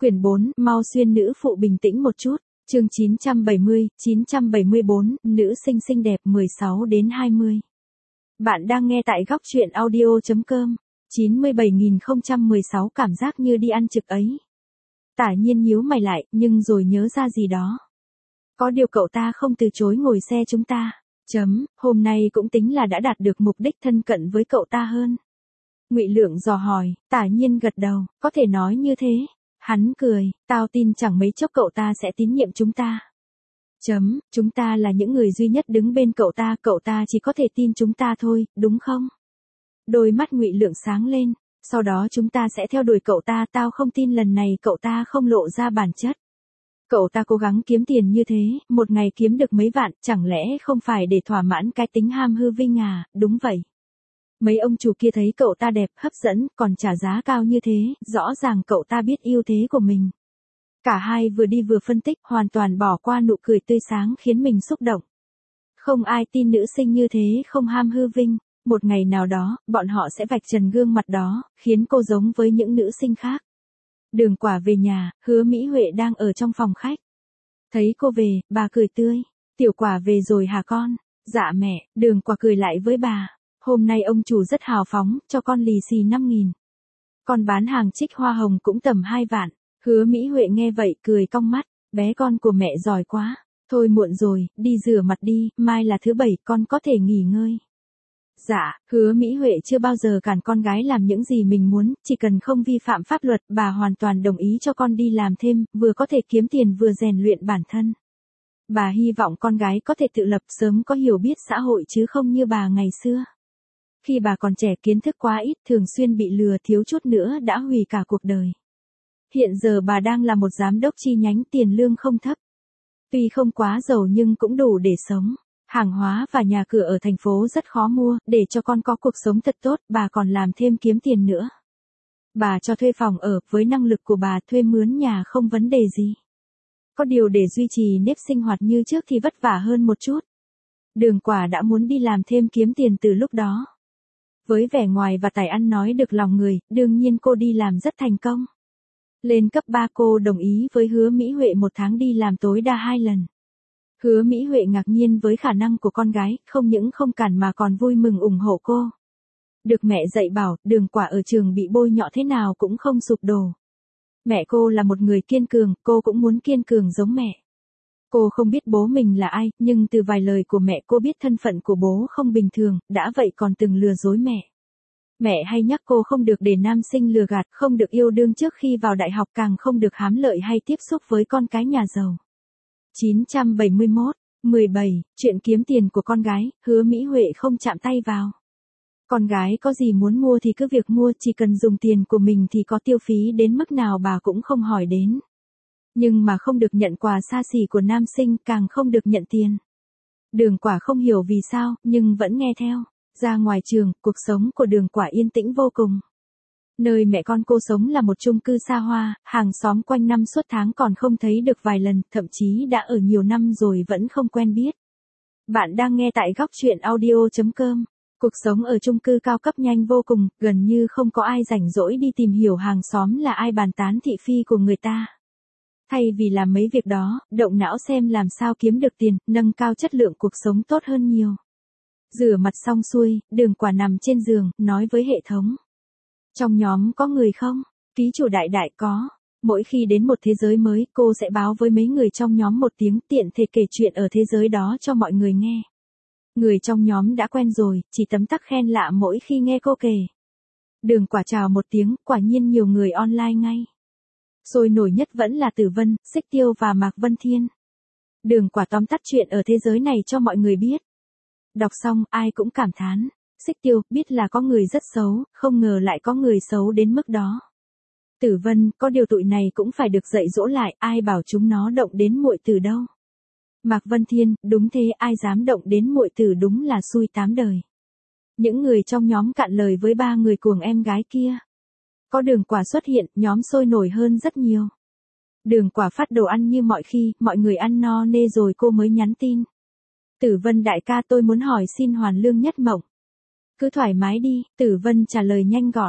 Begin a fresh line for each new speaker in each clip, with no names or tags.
Quyển 4, mau xuyên nữ phụ bình tĩnh một chút. Chương 974, nữ sinh xinh đẹp 16 đến 20. Bạn đang nghe tại góc truyện audio.com. 97.016 cảm giác như đi ăn trực ấy. Tả Nhiên nhíu mày lại, nhưng rồi nhớ ra gì đó. Có điều cậu ta không từ chối ngồi xe chúng ta. Hôm nay cũng tính là đã đạt được mục đích thân cận với cậu ta hơn. Ngụy Lượng dò hỏi, Tả Nhiên gật đầu, có thể nói như thế. Hắn cười, tao tin chẳng mấy chốc cậu ta sẽ tín nhiệm chúng ta. Chúng ta là những người duy nhất đứng bên cậu ta chỉ có thể tin chúng ta thôi, đúng không? Đôi mắt Ngụy Lượng sáng lên, sau đó chúng ta sẽ theo đuổi cậu ta, tao không tin lần này cậu ta không lộ ra bản chất. Cậu ta cố gắng kiếm tiền như thế, một ngày kiếm được mấy vạn, chẳng lẽ không phải để thỏa mãn cái tính ham hư vinh à, đúng vậy. Mấy ông chủ kia thấy cậu ta đẹp, hấp dẫn, còn trả giá cao như thế, rõ ràng cậu ta biết ưu thế của mình. Cả hai vừa đi vừa phân tích, hoàn toàn bỏ qua nụ cười tươi sáng khiến mình xúc động. Không ai tin nữ sinh như thế không ham hư vinh, một ngày nào đó, bọn họ sẽ vạch trần gương mặt đó, khiến cô giống với những nữ sinh khác. Đường Quả về nhà, Hứa Mỹ Huệ đang ở trong phòng khách. Thấy cô về, bà cười tươi. Tiểu Quả về rồi hả con? Dạ mẹ, Đường Quả cười lại với bà. Hôm nay ông chủ rất hào phóng, cho con lì xì 5.000. Con bán hàng trích hoa hồng cũng tầm 2 vạn. Hứa Mỹ Huệ nghe vậy cười cong mắt, bé con của mẹ giỏi quá. Thôi muộn rồi, đi rửa mặt đi, mai là thứ 7, con có thể nghỉ ngơi. Dạ, Hứa Mỹ Huệ chưa bao giờ cản con gái làm những gì mình muốn, chỉ cần không vi phạm pháp luật, bà hoàn toàn đồng ý cho con đi làm thêm, vừa có thể kiếm tiền vừa rèn luyện bản thân. Bà hy vọng con gái có thể tự lập, sớm có hiểu biết xã hội chứ không như bà ngày xưa. Khi bà còn trẻ kiến thức quá ít, thường xuyên bị lừa, thiếu chút nữa đã hủy cả cuộc đời. Hiện giờ bà đang là một giám đốc chi nhánh, tiền lương không thấp. Tuy không quá giàu nhưng cũng đủ để sống. Hàng hóa và nhà cửa ở thành phố rất khó mua, để cho con có cuộc sống thật tốt, bà còn làm thêm kiếm tiền nữa. Bà cho thuê phòng ở, với năng lực của bà thuê mướn nhà không vấn đề gì. Có điều để duy trì nếp sinh hoạt như trước thì vất vả hơn một chút. Đường Quả đã muốn đi làm thêm kiếm tiền từ lúc đó. Với vẻ ngoài và tài ăn nói được lòng người, đương nhiên cô đi làm rất thành công. Lên cấp 3 cô đồng ý với Hứa Mỹ Huệ một tháng đi làm tối đa 2 lần. Hứa Mỹ Huệ ngạc nhiên với khả năng của con gái, không những không cản mà còn vui mừng ủng hộ cô. Được mẹ dạy bảo, Đường Quả ở trường bị bôi nhọ thế nào cũng không sụp đổ. Mẹ cô là một người kiên cường, cô cũng muốn kiên cường giống mẹ. Cô không biết bố mình là ai, nhưng từ vài lời của mẹ cô biết thân phận của bố không bình thường, đã vậy còn từng lừa dối mẹ. Mẹ hay nhắc cô không được để nam sinh lừa gạt, không được yêu đương trước khi vào đại học, càng không được hám lợi hay tiếp xúc với con cái nhà giàu. 971, chuyện kiếm tiền của con gái, Hứa Mỹ Huệ không chạm tay vào. Con gái có gì muốn mua thì cứ việc mua, chỉ cần dùng tiền của mình thì có tiêu phí đến mức nào bà cũng không hỏi đến. Nhưng mà không được nhận quà xa xỉ của nam sinh, càng không được nhận tiền. Đường Quả không hiểu vì sao, nhưng vẫn nghe theo. Ra ngoài trường, cuộc sống của Đường Quả yên tĩnh vô cùng. Nơi mẹ con cô sống là một chung cư xa hoa, hàng xóm quanh năm suốt tháng còn không thấy được vài lần, thậm chí đã ở nhiều năm rồi vẫn không quen biết. Bạn đang nghe tại góc truyện audio.com. Cuộc sống ở chung cư cao cấp nhanh vô cùng, gần như không có ai rảnh rỗi đi tìm hiểu hàng xóm là ai, bàn tán thị phi của người ta. Thay vì làm mấy việc đó, động não xem làm sao kiếm được tiền, nâng cao chất lượng cuộc sống tốt hơn nhiều. Rửa mặt xong xuôi, Đường Quả nằm trên giường, nói với hệ thống. Trong nhóm có người không? Ký chủ đại đại có. Mỗi khi đến một thế giới mới, cô sẽ báo với mấy người trong nhóm một tiếng, tiện thể kể chuyện ở thế giới đó cho mọi người nghe. Người trong nhóm đã quen rồi, chỉ tấm tắc khen lạ mỗi khi nghe cô kể. Đường Quả chào một tiếng, quả nhiên nhiều người online ngay. Sôi nổi nhất vẫn là Tử Vân, Xích Tiêu và Mạc Vân Thiên. Đường Quả tóm tắt chuyện ở thế giới này cho mọi người biết. Đọc xong, ai cũng cảm thán. Xích Tiêu, biết là có người rất xấu, không ngờ lại có người xấu đến mức đó. Tử Vân, có điều tụi này cũng phải được dạy dỗ lại, ai bảo chúng nó động đến muội tử đâu. Mạc Vân Thiên, đúng thế, ai dám động đến muội tử đúng là xui 8 đời. Những người trong nhóm cạn lời với 3 người cuồng em gái kia. Có Đường Quả xuất hiện, nhóm sôi nổi hơn rất nhiều. Đường Quả phát đồ ăn như mọi khi, mọi người ăn no nê rồi cô mới nhắn tin. Tử Vân đại ca, tôi muốn hỏi xin hoàn lương nhất mộng. Cứ thoải mái đi, Tử Vân trả lời nhanh gọn.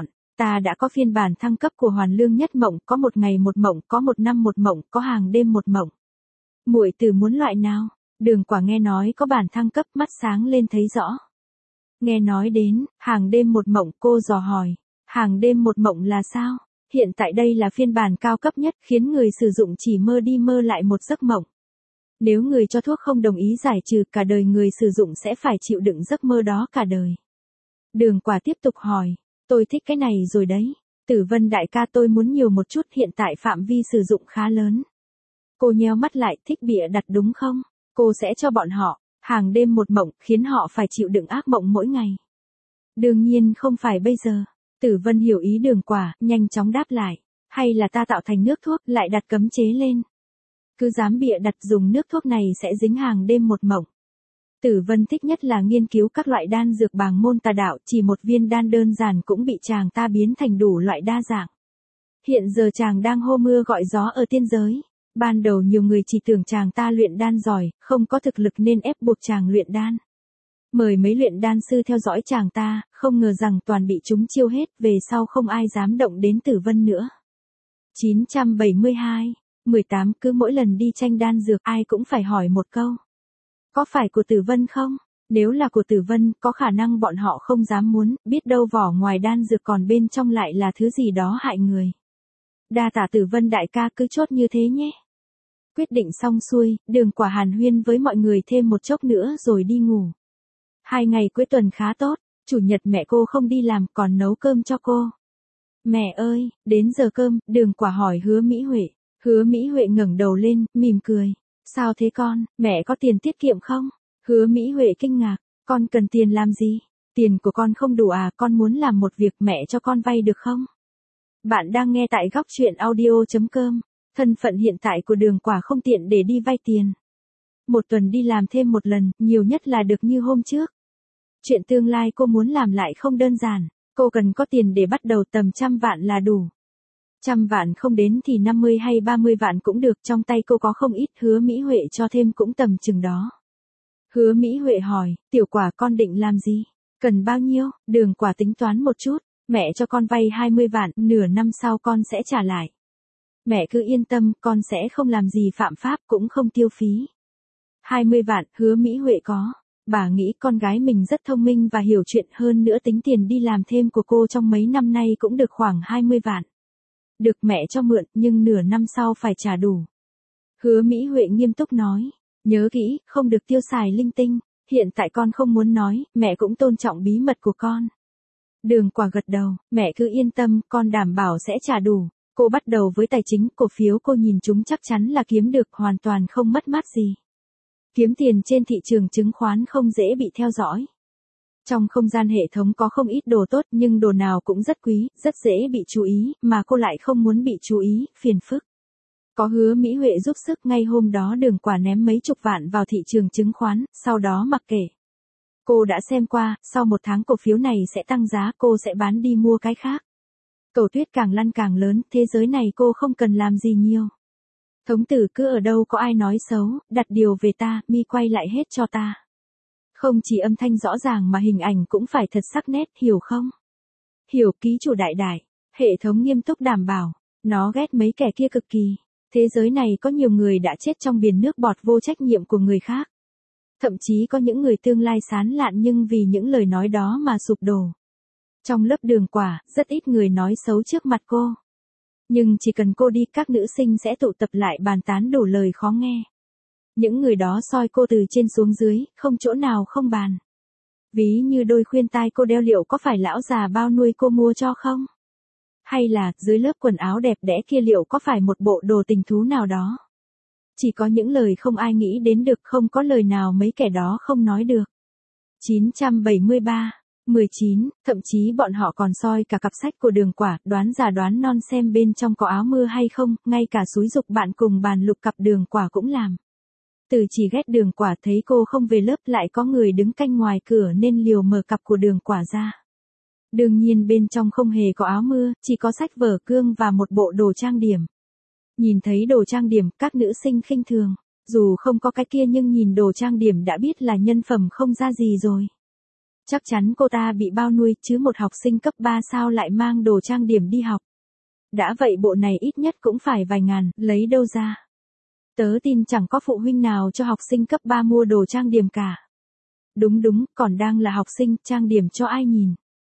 Ta đã có phiên bản thăng cấp của Hoàn Lương Nhất Mộng, có 1 ngày 1 mộng, có 1 năm 1 mộng, có hàng đêm 1 mộng. Muội Tử muốn loại nào? Đường Quả nghe nói có bản thăng cấp, mắt sáng lên thấy rõ. Nghe nói đến hàng đêm 1 mộng, cô dò hỏi, hàng đêm 1 mộng là sao? Hiện tại đây là phiên bản cao cấp nhất, khiến người sử dụng chỉ mơ đi mơ lại một giấc mộng. Nếu người cho thuốc không đồng ý giải trừ, cả đời người sử dụng sẽ phải chịu đựng giấc mơ đó cả đời. Đường Quả tiếp tục hỏi, tôi thích cái này rồi đấy. Tử Vân đại ca, tôi muốn nhiều một chút, hiện tại phạm vi sử dụng khá lớn. Cô nheo mắt lại, thích bịa đặt đúng không? Cô sẽ cho bọn họ hàng đêm 1 mộng, khiến họ phải chịu đựng ác mộng mỗi ngày. Đương nhiên không phải bây giờ. Tử Vân hiểu ý Đường Quả, nhanh chóng đáp lại. Hay là ta tạo thành nước thuốc, lại đặt cấm chế lên. Cứ dám bịa đặt dùng nước thuốc này sẽ dính hàng đêm 1 mộng. Tử Vân thích nhất là nghiên cứu các loại đan dược bàng môn tà đạo, chỉ một viên đan đơn giản cũng bị chàng ta biến thành đủ loại đa dạng. Hiện giờ chàng đang hô mưa gọi gió ở tiên giới. Ban đầu nhiều người chỉ tưởng chàng ta luyện đan giỏi, không có thực lực nên ép buộc chàng luyện đan. Mời mấy luyện đan sư theo dõi chàng ta, không ngờ rằng toàn bị chúng chiêu hết, về sau không ai dám động đến Tử Vân nữa. 972, 18 cứ mỗi lần đi tranh đan dược ai cũng phải hỏi một câu. Có phải của Tử Vân không? Nếu là của Tử Vân, có khả năng bọn họ không dám muốn, biết đâu vỏ ngoài đan dược còn bên trong lại là thứ gì đó hại người. Đa tạ Tử Vân đại ca, cứ chốt như thế nhé. Quyết định xong xuôi, Đường Quả hàn huyên với mọi người thêm một chốc nữa rồi đi ngủ. 2 ngày cuối tuần khá tốt, chủ nhật mẹ cô không đi làm còn nấu cơm cho cô. Mẹ ơi, đến giờ cơm, Đường Quả hỏi Hứa Mỹ Huệ. Hứa Mỹ Huệ ngẩng đầu lên, mỉm cười. Sao thế con, mẹ có tiền tiết kiệm không? Hứa Mỹ Huệ kinh ngạc, con cần tiền làm gì? Tiền của con không đủ à, con muốn làm một việc, mẹ cho con vay được không? Bạn đang nghe tại góc truyện audio.com. Thân phận hiện tại của Đường Quả không tiện để đi vay tiền. 1 tuần đi làm thêm 1 lần, nhiều nhất là được như hôm trước. Chuyện tương lai cô muốn làm lại không đơn giản, cô cần có tiền để bắt đầu, tầm 100 vạn là đủ. 100 vạn không đến thì 50 hay 30 vạn cũng được, trong tay cô có không ít, Hứa Mỹ Huệ cho thêm cũng tầm chừng đó. Hứa Mỹ Huệ hỏi, Tiểu Quả con định làm gì? Cần bao nhiêu? Đường Quả tính toán một chút, mẹ cho con vay 20 vạn, nửa năm sau con sẽ trả lại. Mẹ cứ yên tâm, con sẽ không làm gì phạm pháp cũng không tiêu phí. 20 vạn, Hứa Mỹ Huệ có. Bà nghĩ con gái mình rất thông minh và hiểu chuyện, hơn nữa tính tiền đi làm thêm của cô trong mấy năm nay cũng được khoảng 20 vạn. Được mẹ cho mượn, nhưng nửa năm sau phải trả đủ. Hứa Mỹ Huệ nghiêm túc nói. Nhớ kỹ, không được tiêu xài linh tinh. Hiện tại con không muốn nói, mẹ cũng tôn trọng bí mật của con. Đường Quả gật đầu, mẹ cứ yên tâm, con đảm bảo sẽ trả đủ. Cô bắt đầu với tài chính, cổ phiếu cô nhìn chúng chắc chắn là kiếm được, hoàn toàn không mất mát gì. Kiếm tiền trên thị trường chứng khoán không dễ bị theo dõi. Trong không gian hệ thống có không ít đồ tốt, nhưng đồ nào cũng rất quý, rất dễ bị chú ý, mà cô lại không muốn bị chú ý, phiền phức. Có Hứa Mỹ Huệ giúp sức, ngay hôm đó Đường Quả ném mấy chục vạn vào thị trường chứng khoán, sau đó mặc kệ. Cô đã xem qua, sau 1 tháng cổ phiếu này sẽ tăng giá, cô sẽ bán đi mua cái khác. Cầu tuyết càng lăn càng lớn, thế giới này cô không cần làm gì nhiều. Thống tử cứ ở đâu có ai nói xấu, đặt điều về ta, mi quay lại hết cho ta. Không chỉ âm thanh rõ ràng mà hình ảnh cũng phải thật sắc nét, hiểu không? Hiểu, ký chủ đại đại. Hệ thống nghiêm túc đảm bảo. Nó ghét mấy kẻ kia cực kỳ. Thế giới này có nhiều người đã chết trong biển nước bọt vô trách nhiệm của người khác. Thậm chí có những người tương lai sáng lạn nhưng vì những lời nói đó mà sụp đổ. Trong lớp Đường Quả, rất ít người nói xấu trước mặt cô. Nhưng chỉ cần cô đi, các nữ sinh sẽ tụ tập lại bàn tán đủ lời khó nghe. Những người đó soi cô từ trên xuống dưới, không chỗ nào không bàn. Ví như đôi khuyên tai cô đeo liệu có phải lão già bao nuôi cô mua cho không? Hay là, dưới lớp quần áo đẹp đẽ kia liệu có phải một bộ đồ tình thú nào đó? Chỉ có những lời không ai nghĩ đến được, không có lời nào mấy kẻ đó không nói được. 973, 19, thậm chí bọn họ còn soi cả cặp sách của Đường Quả, đoán già đoán non xem bên trong có áo mưa hay không, ngay cả xúi giục bạn cùng bàn lục cặp Đường Quả cũng làm. Từ chỉ ghét Đường Quả, thấy cô không về lớp lại có người đứng canh ngoài cửa nên liều mở cặp của Đường Quả ra. Đương nhiên bên trong không hề có áo mưa, chỉ có sách vở cương và một bộ đồ trang điểm. Nhìn thấy đồ trang điểm, các nữ sinh khinh thường. Dù không có cái kia nhưng nhìn đồ trang điểm đã biết là nhân phẩm không ra gì rồi. Chắc chắn cô ta bị bao nuôi chứ một học sinh cấp 3 sao lại mang đồ trang điểm đi học. Đã vậy bộ này ít nhất cũng phải vài ngàn, lấy đâu ra. Tớ tin chẳng có phụ huynh nào cho học sinh cấp 3 mua đồ trang điểm cả. Đúng, còn đang là học sinh, trang điểm cho ai nhìn.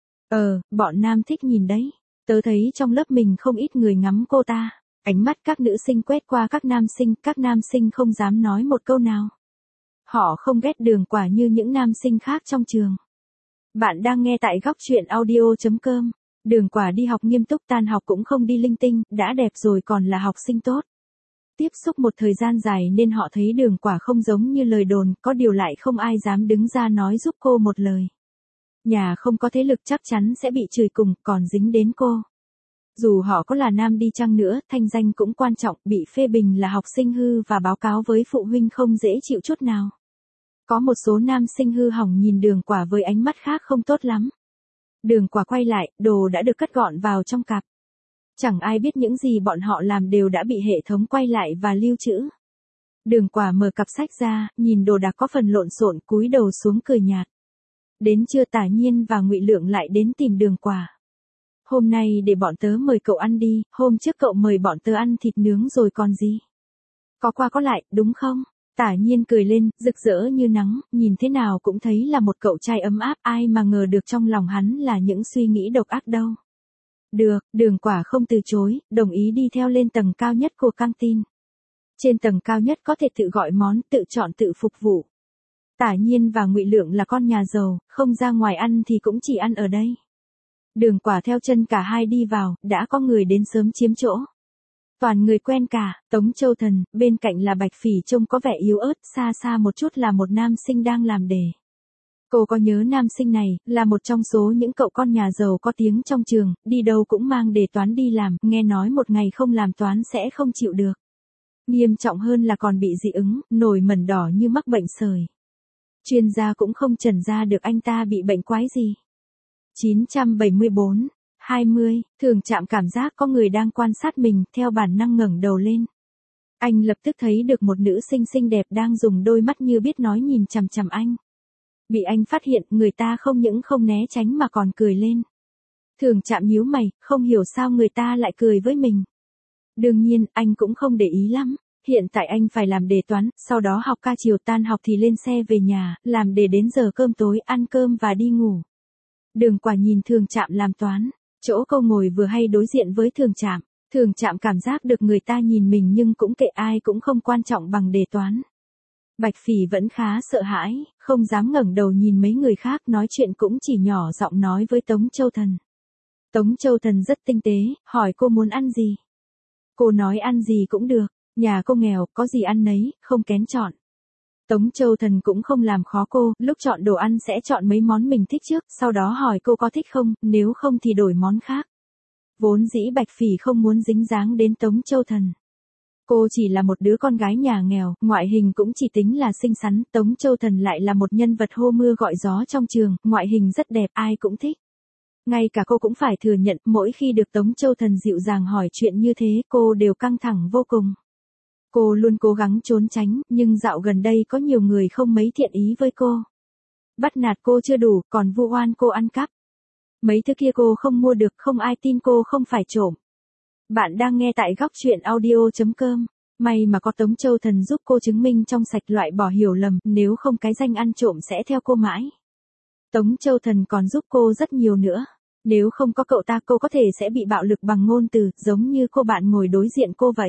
Bọn nam thích nhìn đấy. Tớ thấy trong lớp mình không ít người ngắm cô ta. Ánh mắt các nữ sinh quét qua các nam sinh không dám nói một câu nào. Họ không ghét Đường Quả như những nam sinh khác trong trường. Bạn đang nghe tại góc truyện audio.com. Đường Quả đi học nghiêm túc, tan học cũng không đi linh tinh, đã đẹp rồi còn là học sinh tốt. Tiếp xúc một thời gian dài nên họ thấy Đường Quả không giống như lời đồn, có điều lại không ai dám đứng ra nói giúp cô một lời. Nhà không có thế lực chắc chắn sẽ bị chửi cùng, còn dính đến cô. Dù họ có là nam đi chăng nữa, thanh danh cũng quan trọng, bị phê bình là học sinh hư và báo cáo với phụ huynh không dễ chịu chút nào. Có một số nam sinh hư hỏng nhìn Đường Quả với ánh mắt khác không tốt lắm. Đường Quả quay lại, đồ đã được cất gọn vào trong cặp. Chẳng ai biết những gì bọn họ làm đều đã bị hệ thống quay lại và lưu trữ. Đường Quả mở cặp sách ra, nhìn đồ đạc có phần lộn xộn, cúi đầu xuống cười nhạt. Đến trưa Tả Nhiên và Ngụy Lượng lại đến tìm Đường Quả. Hôm nay để bọn tớ mời cậu ăn đi, hôm trước cậu mời bọn tớ ăn thịt nướng rồi còn gì. Có qua có lại, đúng không? Tả Nhiên cười lên, rực rỡ như nắng, nhìn thế nào cũng thấy là một cậu trai ấm áp, ai mà ngờ được trong lòng hắn là những suy nghĩ độc ác đâu. Được, Đường Quả không từ chối, đồng ý đi theo lên tầng cao nhất của căng tin. Trên tầng cao nhất có thể tự gọi món, tự chọn tự phục vụ. Tả Nhiên và Ngụy Lượng là con nhà giàu, không ra ngoài ăn thì cũng chỉ ăn ở đây. Đường Quả theo chân cả hai đi vào, đã có người đến sớm chiếm chỗ. Toàn người quen cả, Tống Châu Thần, bên cạnh là Bạch Phỉ trông có vẻ yếu ớt, xa xa một chút là một nam sinh đang làm đề. Cô có nhớ nam sinh này, là một trong số những cậu con nhà giàu có tiếng trong trường, đi đâu cũng mang đề toán đi làm, nghe nói một ngày không làm toán sẽ không chịu được. Nghiêm trọng hơn là còn bị dị ứng, nổi mẩn đỏ như mắc bệnh sởi. Chuyên gia cũng không chẩn ra được anh ta bị bệnh quái gì. 974, 20, Thường Trạm cảm giác có người đang quan sát mình, theo bản năng ngẩng đầu lên. Anh lập tức thấy được một nữ sinh xinh đẹp đang dùng đôi mắt như biết nói nhìn chằm chằm anh. Bị anh phát hiện, người ta không những không né tránh mà còn cười lên. Thường Trạm nhíu mày, không hiểu sao người ta lại cười với mình. Đương nhiên, anh cũng không để ý lắm. Hiện tại anh phải làm đề toán, sau đó học ca chiều, tan học thì lên xe về nhà, làm đề đến giờ cơm tối, ăn cơm và đi ngủ. Đường Quả nhìn Thường Trạm làm toán, chỗ cô ngồi vừa hay đối diện với Thường Trạm. Thường Trạm cảm giác được người ta nhìn mình nhưng cũng kệ, ai cũng không quan trọng bằng đề toán. Bạch Phỉ vẫn khá sợ hãi, không dám ngẩng đầu nhìn mấy người khác, nói chuyện cũng chỉ nhỏ giọng nói với Tống Châu Thần. Tống Châu Thần rất tinh tế, hỏi cô muốn ăn gì. Cô nói ăn gì cũng được, nhà cô nghèo, có gì ăn nấy, không kén chọn. Tống Châu Thần cũng không làm khó cô, lúc chọn đồ ăn sẽ chọn mấy món mình thích trước, sau đó hỏi cô có thích không, nếu không thì đổi món khác. Vốn dĩ Bạch Phỉ không muốn dính dáng đến Tống Châu Thần. Cô chỉ là một đứa con gái nhà nghèo, ngoại hình cũng chỉ tính là xinh xắn, Tống Châu Thần lại là một nhân vật hô mưa gọi gió trong trường, ngoại hình rất đẹp, ai cũng thích. Ngay cả cô cũng phải thừa nhận, mỗi khi được Tống Châu Thần dịu dàng hỏi chuyện như thế, cô đều căng thẳng vô cùng. Cô luôn cố gắng trốn tránh, nhưng dạo gần đây có nhiều người không mấy thiện ý với cô. Bắt nạt cô chưa đủ, còn vu oan cô ăn cắp. Mấy thứ kia cô không mua được, không ai tin cô không phải trộm. Bạn đang nghe tại góc truyện audio.com. May mà có Tống Châu Thần giúp cô chứng minh trong sạch, loại bỏ hiểu lầm, nếu không cái danh ăn trộm sẽ theo cô mãi. Tống Châu Thần còn giúp cô rất nhiều nữa. Nếu không có cậu ta cô có thể sẽ bị bạo lực bằng ngôn từ, giống như cô bạn ngồi đối diện cô vậy.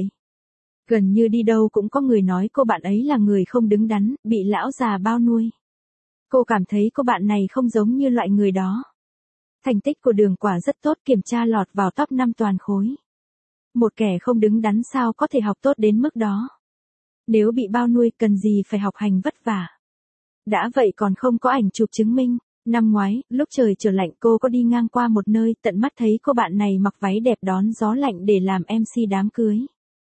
Gần như đi đâu cũng có người nói cô bạn ấy là người không đứng đắn, bị lão già bao nuôi. Cô cảm thấy cô bạn này không giống như loại người đó. Thành tích của Đường Quả rất tốt, kiểm tra lọt vào top 5 toàn khối. Một kẻ không đứng đắn sao có thể học tốt đến mức đó. Nếu bị bao nuôi cần gì phải học hành vất vả. Đã vậy còn không có ảnh chụp chứng minh. Năm ngoái, lúc trời trở lạnh cô có đi ngang qua một nơi, tận mắt thấy cô bạn này mặc váy đẹp đón gió lạnh để làm MC đám cưới.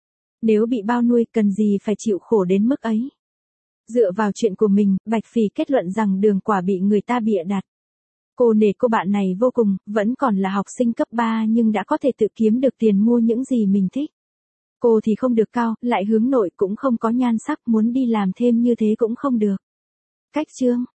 Nếu bị bao nuôi cần gì phải chịu khổ đến mức ấy. Dựa vào chuyện của mình, Bạch Phỉ kết luận rằng Đường Quả bị người ta bịa đặt. Cô nể cô bạn này vô cùng, vẫn còn là học sinh cấp 3 nhưng đã có thể tự kiếm được tiền mua những gì mình thích. Cô thì không được cao, lại hướng nội, cũng không có nhan sắc, muốn đi làm thêm như thế cũng không được. Cách chương